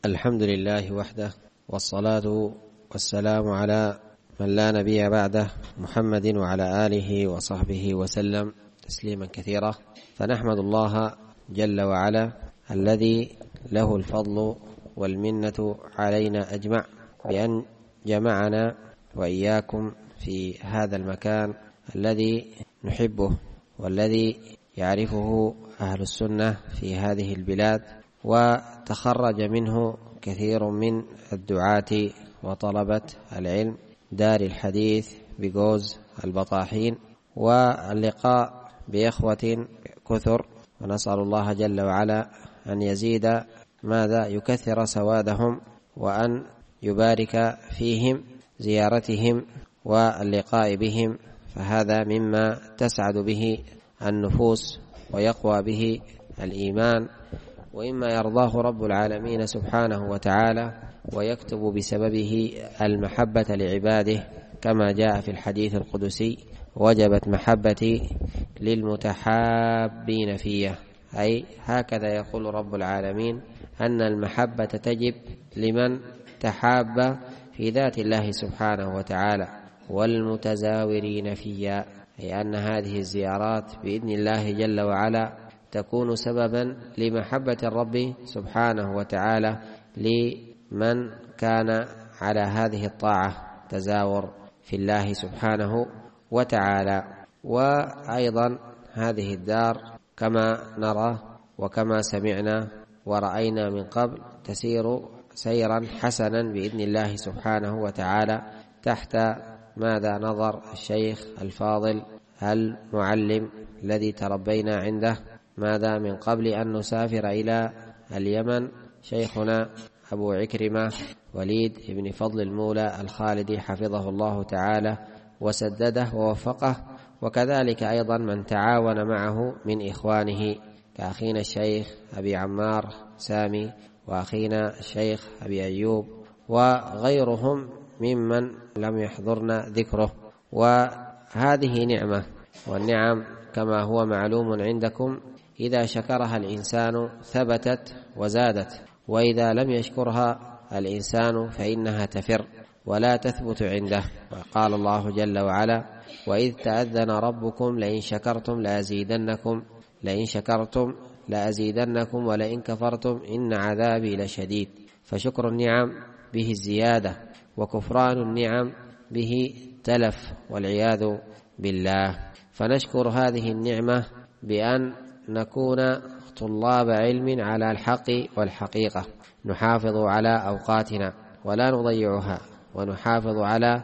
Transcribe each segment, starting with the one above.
الحمد لله وحده، والصلاة والسلام على من لا نبي بعده، محمد وعلى آله وصحبه وسلم تسليما كثيرا. فنحمد الله جل وعلا الذي له الفضل والمنة علينا أجمع بأن جمعنا وإياكم في هذا المكان الذي نحبه والذي يعرفه أهل السنة في هذه البلاد، وتخرج منه كثير من الدعاة وطلبة العلم، دار الحديث بجوز البطاحين، واللقاء بإخوة كثر، ونسأل الله جل وعلا أن يزيد يكثر سوادهم، وأن يبارك فيهم زيارتهم واللقاء بهم، فهذا مما تسعد به النفوس ويقوى به الإيمان، وإما يرضاه رب العالمين سبحانه وتعالى ويكتب بسببه المحبة لعباده، كما جاء في الحديث القدسي: وجبت محبتي للمتحابين فيه. أي هكذا يقول رب العالمين أن المحبة تجب لمن تحاب في ذات الله سبحانه وتعالى، والمتزاورين فيها، أي أن هذه الزيارات بإذن الله جل وعلا تكون سببا لمحبة الرب سبحانه وتعالى لمن كان على هذه الطاعة، تزاور في الله سبحانه وتعالى. وأيضا هذه الدار كما نرى وكما سمعنا ورأينا من قبل تسير سيرا حسنا بإذن الله سبحانه وتعالى تحت نظر الشيخ الفاضل المعلم الذي تربينا عنده من قبل أن نسافر إلى اليمن، شيخنا أبو عكرمة وليد بن فضل المولى الخالدي، حفظه الله تعالى وسدده ووفقه، وكذلك أيضا من تعاون معه من إخوانه كأخينا الشيخ أبي عمار سامي، وأخينا الشيخ أبي أيوب، وغيرهم ممن لم يحضرنا ذكره. وهذه نعمة، والنعم كما هو معلوم عندكم إذا شكرها الإنسان ثبتت وزادت، وإذا لم يشكرها الإنسان فإنها تفر ولا تثبت عنده. وقال الله جل وعلا: وإذ تأذن ربكم لئن شكرتم لأزيدنكم ولئن كفرتم إن عذابي لشديد. فشكر النعم به الزيادة، وكفران النعم به تلف، والعياذ بالله. فنشكر هذه النعمة بأن نكون طلاب علم على الحق والحقيقة، نحافظ على أوقاتنا ولا نضيعها، ونحافظ على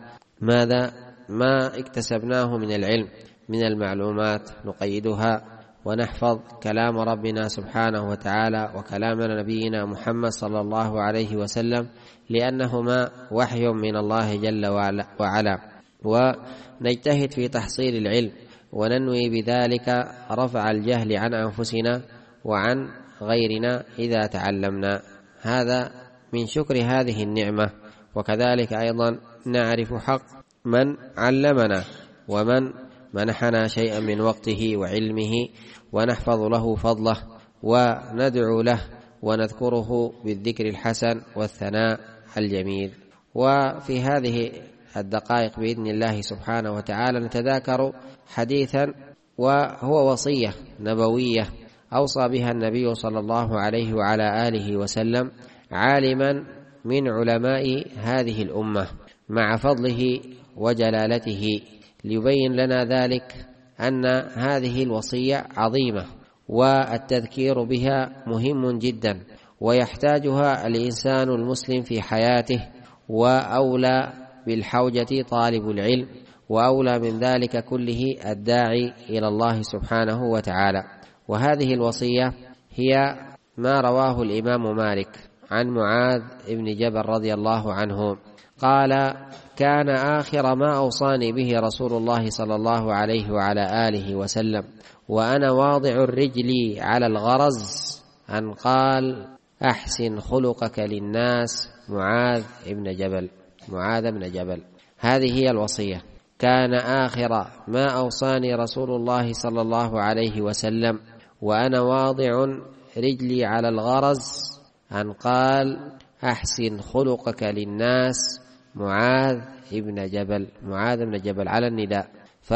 ما اكتسبناه من العلم من المعلومات، نقيدها ونحفظ كلام ربنا سبحانه وتعالى وكلام نبينا محمد صلى الله عليه وسلم، لأنهما وحي من الله جل وعلا. ونجتهد في تحصيل العلم، وننوي بذلك رفع الجهل عن أنفسنا وعن غيرنا إذا تعلمنا. هذا من شكر هذه النعمة. وكذلك أيضا نعرف حق من علمنا ومن منحنا شيئا من وقته وعلمه، ونحفظ له فضله وندعو له ونذكره بالذكر الحسن والثناء الجميل. وفي هذه الدقائق بإذن الله سبحانه وتعالى نتذاكر حديثا، وهو وصية نبوية أوصى بها النبي صلى الله عليه وعلى آله وسلم عالما من علماء هذه الأمة مع فضله وجلالته، ليبين لنا ذلك أن هذه الوصية عظيمة، والتذكير بها مهم جدا، ويحتاجها الإنسان المسلم في حياته، وأولى بالحوجة طالب العلم، وأولى من ذلك كله الداعي إلى الله سبحانه وتعالى. وهذه الوصية هي ما رواه الإمام مالك عن معاذ بن جبل رضي الله عنه قال: كان آخر ما أوصاني به رسول الله صلى الله عليه وعلى آله وسلم وأنا واضع الرجل على الغرز أن قال: أحسن خلقك للناس معاذ بن جبل. هذه هي الوصية. كان آخر ما أوصاني رسول الله صلى الله عليه وسلم وأنا واضع رجلي على الغرز أن قال: أحسن خلقك للناس معاذ بن جبل على النداء.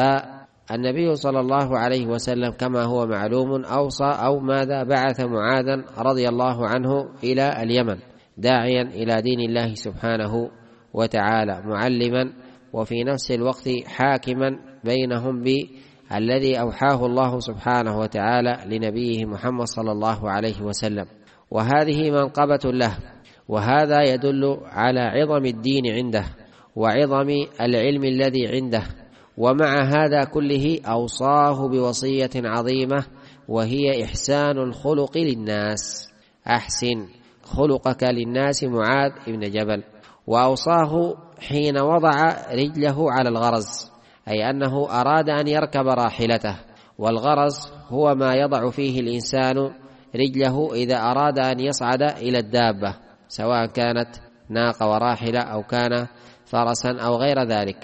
فالنبي صلى الله عليه وسلم كما هو معلوم أوصى بعث معاذا رضي الله عنه إلى اليمن داعيا إلى دين الله سبحانه وتعالى، معلما وفي نفس الوقت حاكما بينهم بالذي أوحاه الله سبحانه وتعالى لنبيه محمد صلى الله عليه وسلم، وهذه منقبة له، وهذا يدل على عظم الدين عنده وعظم العلم الذي عنده. ومع هذا كله أوصاه بوصية عظيمة، وهي إحسان الخلق للناس. أحسن خلقك للناس معاذ بن جبل. وأوصاه حين وضع رجله على الغرز، أي أنه أراد أن يركب راحلته، والغرز هو ما يضع فيه الإنسان رجله إذا أراد أن يصعد إلى الدابة، سواء كانت ناقة وراحلة أو كان فرسا أو غير ذلك.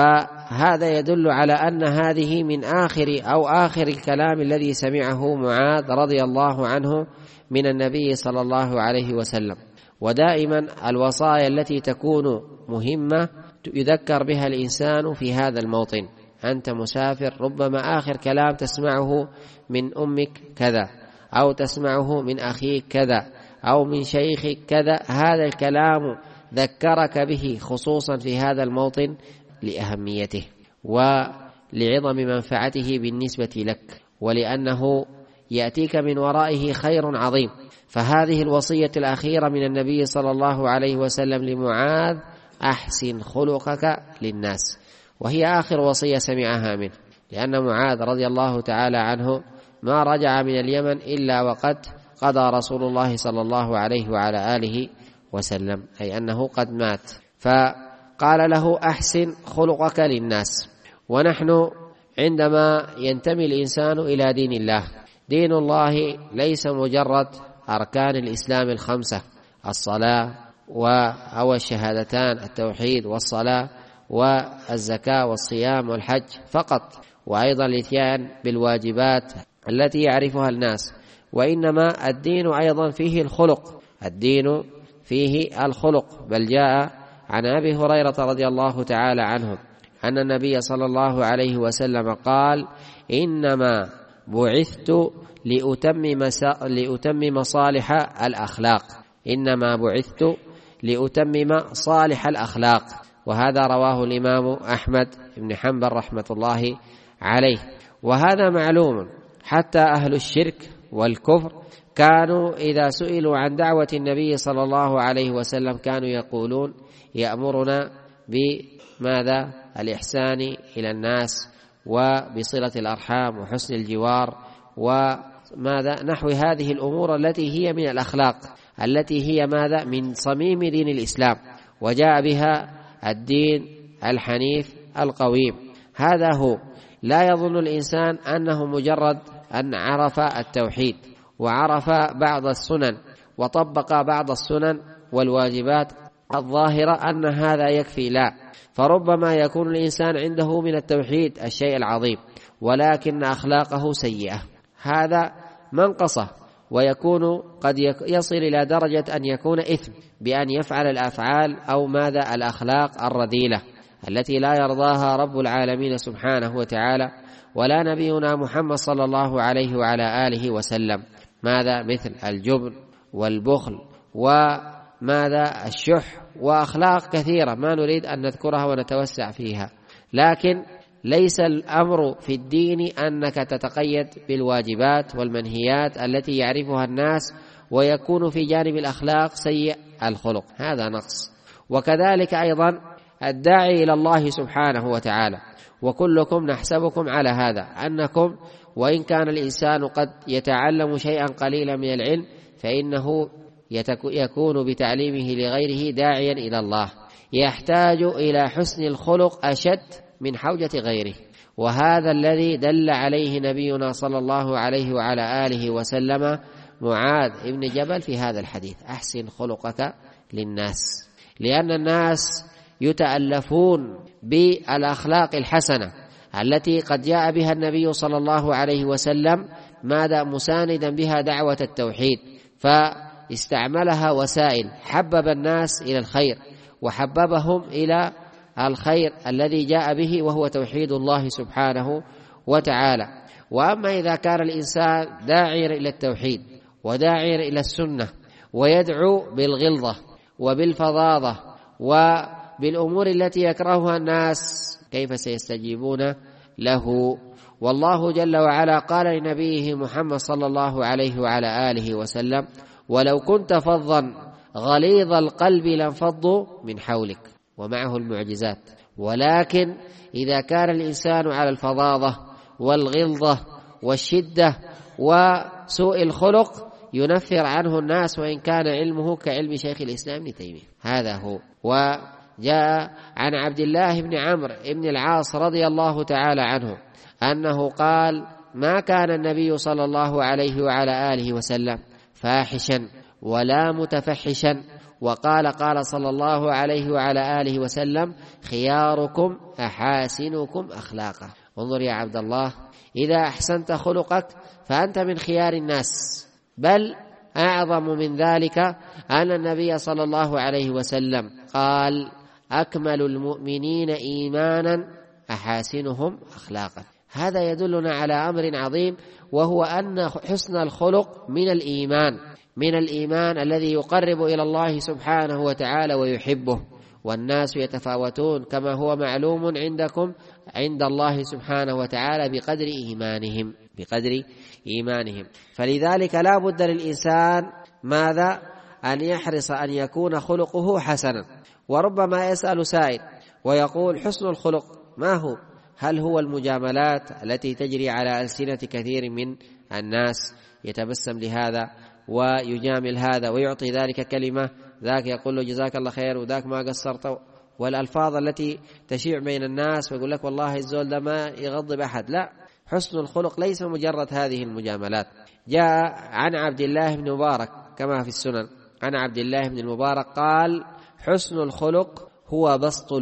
فهذا يدل على أن هذه من آخر الكلام الذي سمعه معاذ رضي الله عنه من النبي صلى الله عليه وسلم. ودائما الوصايا التي تكون مهمة يذكر بها الإنسان في هذا الموطن. أنت مسافر، ربما آخر كلام تسمعه من أمك كذا، أو تسمعه من أخيك كذا، أو من شيخك كذا. هذا الكلام ذكرك به خصوصا في هذا الموطن لأهميته ولعظم منفعته بالنسبة لك، ولأنه يأتيك من ورائه خير عظيم. فهذه الوصية الأخيرة من النبي صلى الله عليه وسلم لمعاذ: أحسن خلقك للناس، وهي آخر وصية سمعها منه، لأن معاذ رضي الله تعالى عنه ما رجع من اليمن إلا وقد قضى رسول الله صلى الله عليه وعلى آله وسلم، أي أنه قد مات. فقال له: أحسن خلقك للناس. ونحن عندما ينتمي الإنسان إلى دين الله، دين الله ليس مجرد أركان الإسلام الخمسة: الصلاة أو الشهادتان، التوحيد والصلاة والزكاة والصيام والحج فقط، وأيضا الإتيان بالواجبات التي يعرفها الناس، وإنما الدين أيضا فيه الخلق. الدين فيه الخلق، بل جاء عن أبي هريرة رضي الله تعالى عنه أن النبي صلى الله عليه وسلم قال: إنما بعثت لأتمم صالح الأخلاق. إنما بعثت لأتمم صالح الأخلاق. وهذا رواه الإمام أحمد بن حنبل رحمة الله عليه. وهذا معلوم، حتى أهل الشرك والكفر كانوا إذا سئلوا عن دعوة النبي صلى الله عليه وسلم كانوا يقولون: يأمرنا بماذا؟ الإحسان إلى الناس، وبصلة الأرحام، وحسن الجوار، وماذا نحو هذه الأمور التي هي من الأخلاق، التي هي ماذا؟ من صميم دين الإسلام، وجاء بها الدين الحنيف القويم. هذا هو. لا يظن الإنسان أنه مجرد أن عرف التوحيد وعرف بعض السنن وطبق بعض السنن والواجبات الظاهرة أن هذا يكفي. لا، فربما يكون الإنسان عنده من التوحيد الشيء العظيم، ولكن أخلاقه سيئة. هذا منقصة، ويكون قد يصل إلى درجة أن يكون إثم بأن يفعل الأفعال أو ماذا؟ الأخلاق الرذيلة التي لا يرضاها رب العالمين سبحانه وتعالى ولا نبينا محمد صلى الله عليه وعلى آله وسلم. ماذا؟ مثل الجبن والبخل وماذا؟ الشح، وأخلاق كثيرة ما نريد أن نذكرها ونتوسع فيها. لكن ليس الأمر في الدين أنك تتقيد بالواجبات والمنهيات التي يعرفها الناس ويكون في جانب الأخلاق سيء الخلق، هذا نقص. وكذلك أيضا الداعي إلى الله سبحانه وتعالى، وكلكم نحسبكم على هذا، أنكم وإن كان الإنسان قد يتعلم شيئا قليلا من العلم فإنه يكون بتعليمه لغيره داعيا إلى الله، يحتاج إلى حسن الخلق أشد من حوجة غيره. وهذا الذي دل عليه نبينا صلى الله عليه وعلى آله وسلم معاذ ابن جبل في هذا الحديث: أحسن خلقك للناس. لأن الناس يتألفون بالأخلاق الحسنة التي قد جاء بها النبي صلى الله عليه وسلم، ماذا؟ مساندا بها دعوة التوحيد، استعملها وسائل، حبب الناس إلى الخير وحببهم إلى الخير الذي جاء به وهو توحيد الله سبحانه وتعالى. وأما إذا كان الإنسان داعيا إلى التوحيد وداعيا إلى السنة ويدعو بالغلظة وبالفظاظة وبالأمور التي يكرهها الناس، كيف سيستجيبون له؟ والله جل وعلا قال لنبيه محمد صلى الله عليه وعلى آله وسلم: ولو كنت فظا غليظ القلب لانفضوا من حولك. ومعه المعجزات. ولكن إذا كان الإنسان على الفظاظة والغلظة والشدة وسوء الخلق ينفر عنه الناس وإن كان علمه كعلم شيخ الإسلام ابن تيمية. هذا هو. وجاء عن عبد الله بن عمرو بن العاص رضي الله تعالى عنه أنه قال: ما كان النبي صلى الله عليه وعلى آله وسلم فاحشا ولا متفحشا، وقال: قال صلى الله عليه وعلى آله وسلم: خياركم أحاسنكم أخلاقا. انظر يا عبد الله، إذا أحسنت خلقك فأنت من خيار الناس، بل أعظم من ذلك أن النبي صلى الله عليه وسلم قال: أكمل المؤمنين إيمانا أحاسنهم أخلاقا. هذا يدلنا على أمر عظيم، وهو أن حسن الخلق من الإيمان الذي يقرب إلى الله سبحانه وتعالى ويحبه. والناس يتفاوتون كما هو معلوم عندكم عند الله سبحانه وتعالى بقدر إيمانهم. فلذلك لا بد للإنسان ماذا؟ أن يحرص أن يكون خلقه حسنا. وربما يسأل سائل ويقول: حسن الخلق ما هو؟ هل هو المجاملات التي تجري على ألسنة كثير من الناس، يتبسم لهذا ويجامل هذا ويعطي ذلك كلمة، ذاك يقول له جزاك الله خير وذاك ما قصرت، والألفاظ التي تشيع بين الناس ويقول لك والله الزول ده ما يغضب أحد. لا، حسن الخلق ليس مجرد هذه المجاملات. جاء عن عبد الله بن مبارك كما في السنن عن عبد الله بن المبارك قال: حسن الخلق هو بسط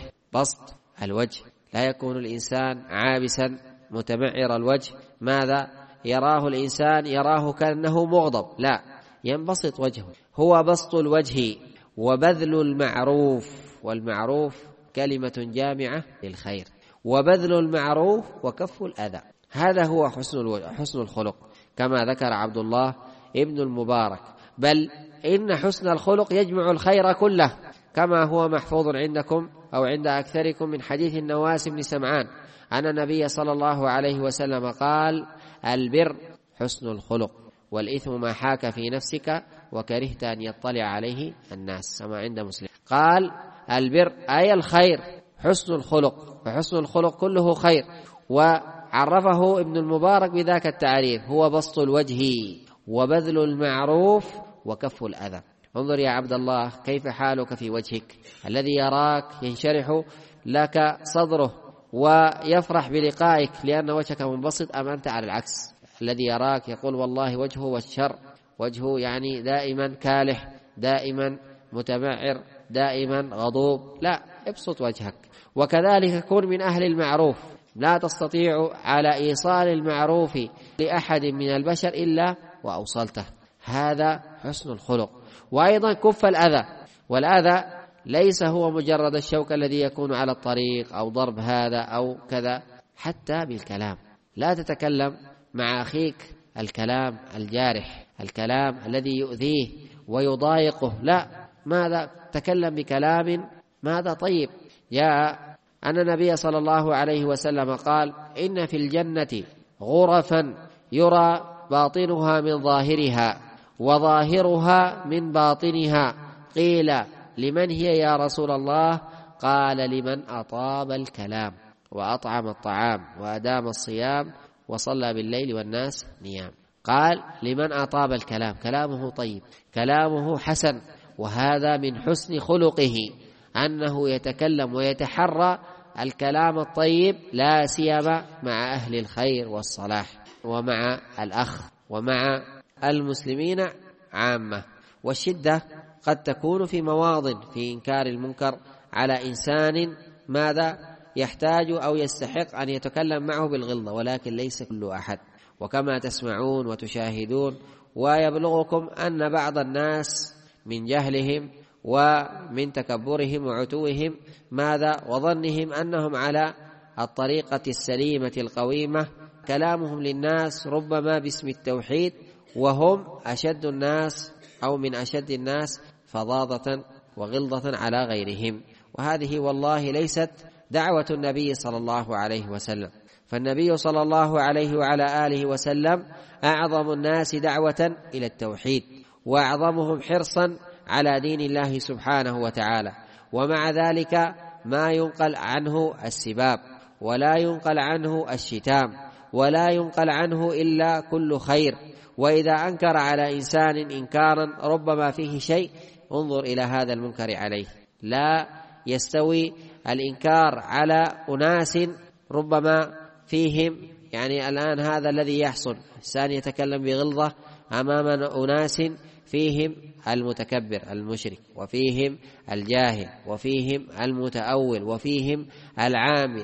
الوجه. لا يكون الإنسان عابسا متمعر الوجه، ماذا يراه الإنسان؟ يراه كأنه مغضب، لا، ينبسط وجهه. هو بسط الوجه وبذل المعروف، والمعروف كلمة جامعة للخير، وبذل المعروف وكف الأذى. هذا هو حسن الخلق كما ذكر عبد الله ابن المبارك. بل إن حسن الخلق يجمع الخير كله، كما هو محفوظ عندكم أو عند أكثركم من حديث النواس بن سمعان أن النبي صلى الله عليه وسلم قال: البر حسن الخلق، والإثم ما حاك في نفسك وكرهت أن يطلع عليه الناس، كما عند مسلم. قال: البر أي الخير حسن الخلق، فحسن الخلق كله خير. وعرفه ابن المبارك بذاك التعريف: هو بسط الوجه وبذل المعروف وكف الأذى. انظر يا عبد الله كيف حالك في وجهك، الذي يراك ينشرح لك صدره ويفرح بلقائك لأن وجهك منبسط، أم أنت على العكس؟ الذي يراك يقول والله وجهه والشر، وجهه يعني دائما كالح، دائما متمعر، دائما غضوب. لا، ابسط وجهك. وكذلك كن من أهل المعروف، لا تستطيع على إيصال المعروف لأحد من البشر إلا وأوصلته. هذا حسن الخلق. وأيضا كف الأذى، والأذى ليس هو مجرد الشوك الذي يكون على الطريق أو ضرب هذا أو كذا، حتى بالكلام. لا تتكلم مع أخيك الكلام الجارح، الكلام الذي يؤذيه ويضايقه، لا، ماذا تكلم بكلام ماذا طيب. جاء أن النبي صلى الله عليه وسلم قال: إن في الجنة غرفا يرى باطنها من ظاهرها وظاهرها من باطنها. قيل: لمن هي يا رسول الله؟ قال: لمن أطاب الكلام وأطعم الطعام وأدام الصيام وصلى بالليل والناس نيام. قال: لمن أطاب الكلام، كلامه طيب، كلامه حسن. وهذا من حسن خلقه أنه يتكلم ويتحرى الكلام الطيب، لا سيما مع أهل الخير والصلاح ومع الأخ ومع المسلمين عامة. والشدة قد تكون في مواضن في إنكار المنكر على إنسان ماذا يحتاج أو يستحق أن يتكلم معه بالغلظة، ولكن ليس كل أحد. وكما تسمعون وتشاهدون ويبلغكم أن بعض الناس من جهلهم ومن تكبرهم وعتوهم وظنهم أنهم على الطريقة السليمة القويمة، كلامهم للناس ربما باسم التوحيد، وهم أشد الناس أو من أشد الناس فظاظة وغلظة على غيرهم. وهذه والله ليست دعوة النبي صلى الله عليه وسلم، فالنبي صلى الله عليه وعلى آله وسلم أعظم الناس دعوة إلى التوحيد، وأعظمهم حرصا على دين الله سبحانه وتعالى. ومع ذلك ما ينقل عنه السباب، ولا ينقل عنه الشتام، ولا ينقل عنه إلا كل خير. وإذا أنكر على إنسان إنكارا ربما فيه شيء، انظر إلى هذا المنكر عليه. لا يستوي الإنكار على أناس ربما فيهم الآن هذا الذي يحصل، إنسان يتكلم بغلظة أمام أناس فيهم المتكبر المشرك، وفيهم الجاهل، وفيهم المتأول، وفيهم العامي،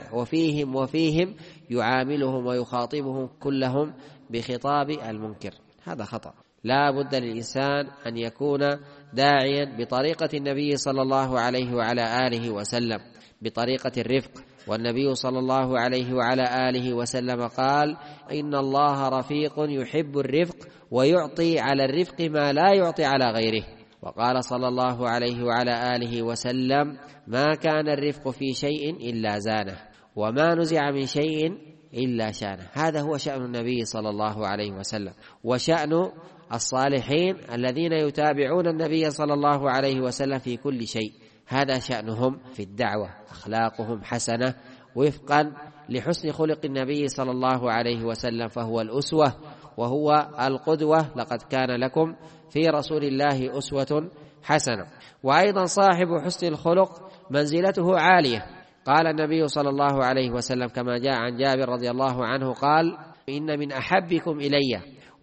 وفيهم يعاملهم ويخاطبهم كلهم بخطاب المنكر. هذا خطأ. لا بد للإنسان أن يكون داعيا بطريقة النبي صلى الله عليه وعلى آله وسلم، بطريقة الرفق. والنبي صلى الله عليه وعلى آله وسلم قال: إن الله رفيق يحب الرفق ويعطي على الرفق ما لا يعطي على غيره. وقال صلى الله عليه وعلى آله وسلم: ما كان الرفق في شيء إلا زانه، وما نزع من شيء إلا شانه. هذا هو شأن النبي صلى الله عليه وسلم، وشأن الصالحين الذين يتابعون النبي صلى الله عليه وسلم في كل شيء. هذا شأنهم في الدعوة، أخلاقهم حسنة وفقا لحسن خلق النبي صلى الله عليه وسلم، فهو الأسوة وهو القدوة. لقد كان لكم في رسول الله أسوة حسنة. وأيضا صاحب حسن الخلق منزلته عالية. قال النبي صلى الله عليه وسلم كما جاء عن جابر رضي الله عنه قال: إن من أحبكم إلي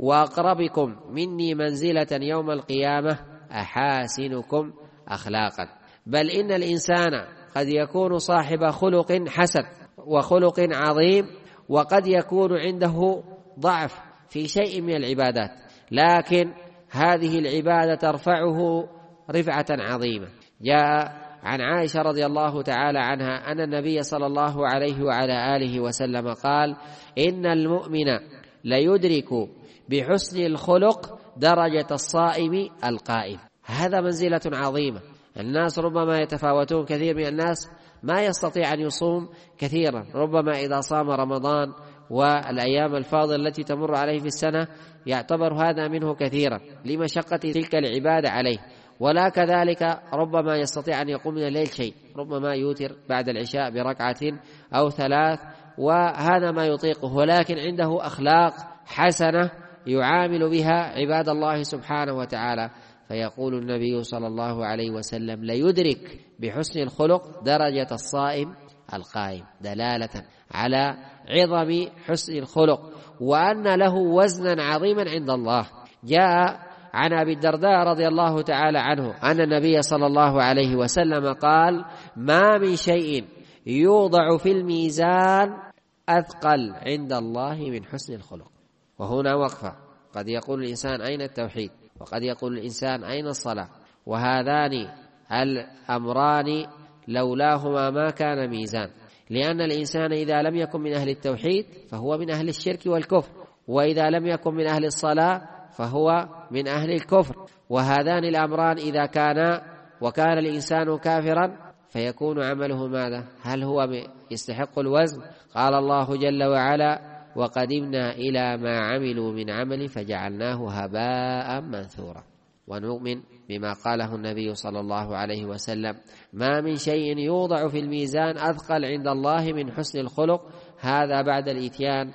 وأقربكم مني منزلة يوم القيامة أحاسنكم أخلاقا. بل إن الإنسان قد يكون صاحب خلق حسن وخلق عظيم، وقد يكون عنده ضعف في شيء من العبادات، لكن هذه العبادة ترفعه رفعة عظيمة. جاء عن عائشة رضي الله تعالى عنها أن النبي صلى الله عليه وعلى آله وسلم قال: إن المؤمن ليدرك بحسن الخلق درجة الصائم القائم. هذا منزلة عظيمة. الناس ربما يتفاوتون، كثير من الناس ما يستطيع أن يصوم كثيرا، ربما إذا صام رمضان والأيام الفاضلة التي تمر عليه في السنة يعتبر هذا منه كثيرا لمشقة تلك العبادة عليه، ولا كذلك ربما يستطيع أن يقوم من الليل شيء، ربما يوتر بعد العشاء بركعة أو 3، وهذا ما يطيقه، ولكن عنده أخلاق حسنة يعامل بها عباد الله سبحانه وتعالى. فيقول النبي صلى الله عليه وسلم: ليدرك بحسن الخلق درجة الصائم القائم، دلالة على عظم حسن الخلق وأن له وزنا عظيما عند الله. جاء عن أبي الدرداء رضي الله تعالى عنه أن النبي صلى الله عليه وسلم قال: ما من شيء يوضع في الميزان أثقل عند الله من حسن الخلق. وهنا وقفة. قد يقول الإنسان: أين التوحيد؟ وقد يقول الإنسان: أين الصلاة؟ وهذان الأمران لولاهما ما كان ميزان، لأن الإنسان إذا لم يكن من أهل التوحيد فهو من أهل الشرك والكفر، وإذا لم يكن من أهل الصلاة فهو من أهل الكفر. وهذان الأمران إذا وكان الإنسان كافرا فيكون عمله ماذا؟ هل هو يستحق الوزن؟ قال الله جل وعلا: وقدمنا إلى ما عملوا من عمل فجعلناه هباء منثورا. ونؤمن بما قاله النبي صلى الله عليه وسلم: ما من شيء يوضع في الميزان أثقل عند الله من حسن الخلق. هذا بعد الإتيان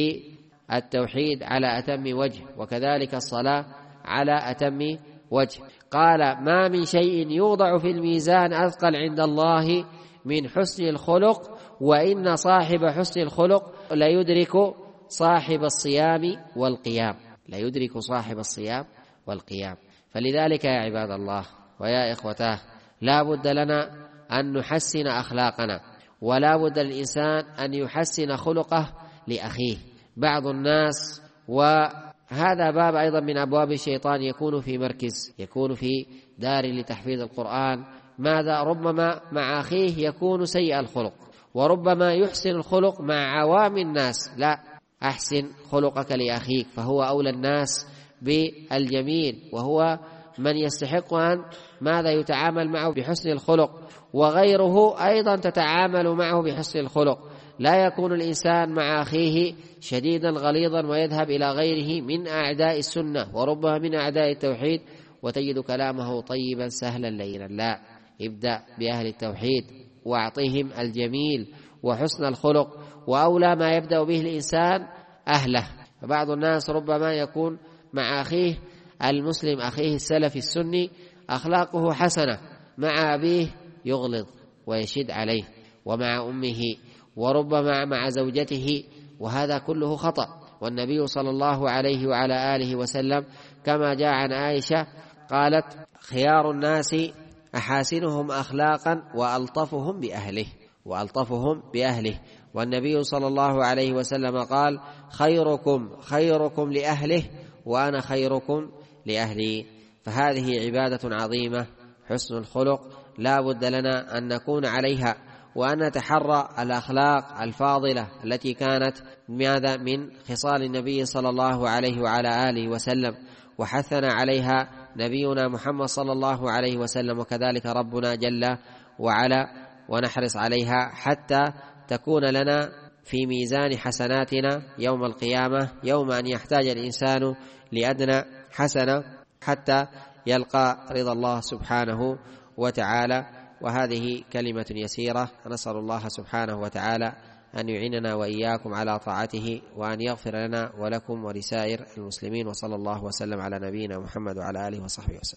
بالتوحيد على أتم وجه، وكذلك الصلاة على أتم وجه. قال: ما من شيء يوضع في الميزان أثقل عند الله من حسن الخلق، وإن صاحب حسن الخلق لا يدرك صاحب الصيام والقيام، لا يدرك صاحب الصيام والقيام. فلذلك يا عباد الله ويا إخوتاه، لا بد لنا أن نحسن أخلاقنا، ولا بد للإنسان أن يحسن خلقه لأخيه. بعض الناس هذا باب أيضا من أبواب الشيطان، يكون في مركز، يكون في دار لتحفيظ القرآن. ماذا؟ ربما مع أخيه يكون سيء الخلق، وربما يحسن الخلق مع عوام الناس. لا، أحسن خلقك لأخيك، فهو أولى الناس بالجميل، وهو من يستحق أن ماذا يتعامل معه بحسن الخلق، وغيره أيضا تتعامل معه بحسن الخلق. لا يكون الإنسان مع أخيه شديدا غليظا ويذهب إلى غيره من أعداء السنة وربما من أعداء التوحيد وتجد كلامه طيبا سهلا لينا. لا، ابدأ بأهل التوحيد واعطهم الجميل وحسن الخلق، وأولى ما يبدأ به الإنسان أهله. فبعض الناس ربما يكون مع أخيه المسلم، أخيه السلفي السني، أخلاقه حسنة، مع أبيه يغلظ ويشد عليه، ومع أمه، وربما مع زوجته، وهذا كله خطأ. والنبي صلى الله عليه وعلى آله وسلم كما جاء عن عائشة قالت: خيار الناس أحاسنهم أخلاقا وألطفهم بأهله. والنبي صلى الله عليه وسلم قال: خيركم لأهله وأنا خيركم لأهلي. فهذه عبادة عظيمة، حسن الخلق لا بد لنا أن نكون عليها، وأن نتحرى الأخلاق الفاضلة التي كانت من خصال النبي صلى الله عليه وعلى آله وسلم، وحثنا عليها نبينا محمد صلى الله عليه وسلم، وكذلك ربنا جل وعلا، ونحرص عليها حتى تكون لنا في ميزان حسناتنا يوم القيامة، يوم أن يحتاج الإنسان لأدنى حسنة حتى يلقى رضا الله سبحانه وتعالى. وهذه كلمة يسيرة، نسأل الله سبحانه وتعالى أن يعيننا وإياكم على طاعته، وأن يغفر لنا ولكم ولسائر المسلمين، وصلى الله وسلم على نبينا محمد وعلى آله وصحبه وسلم.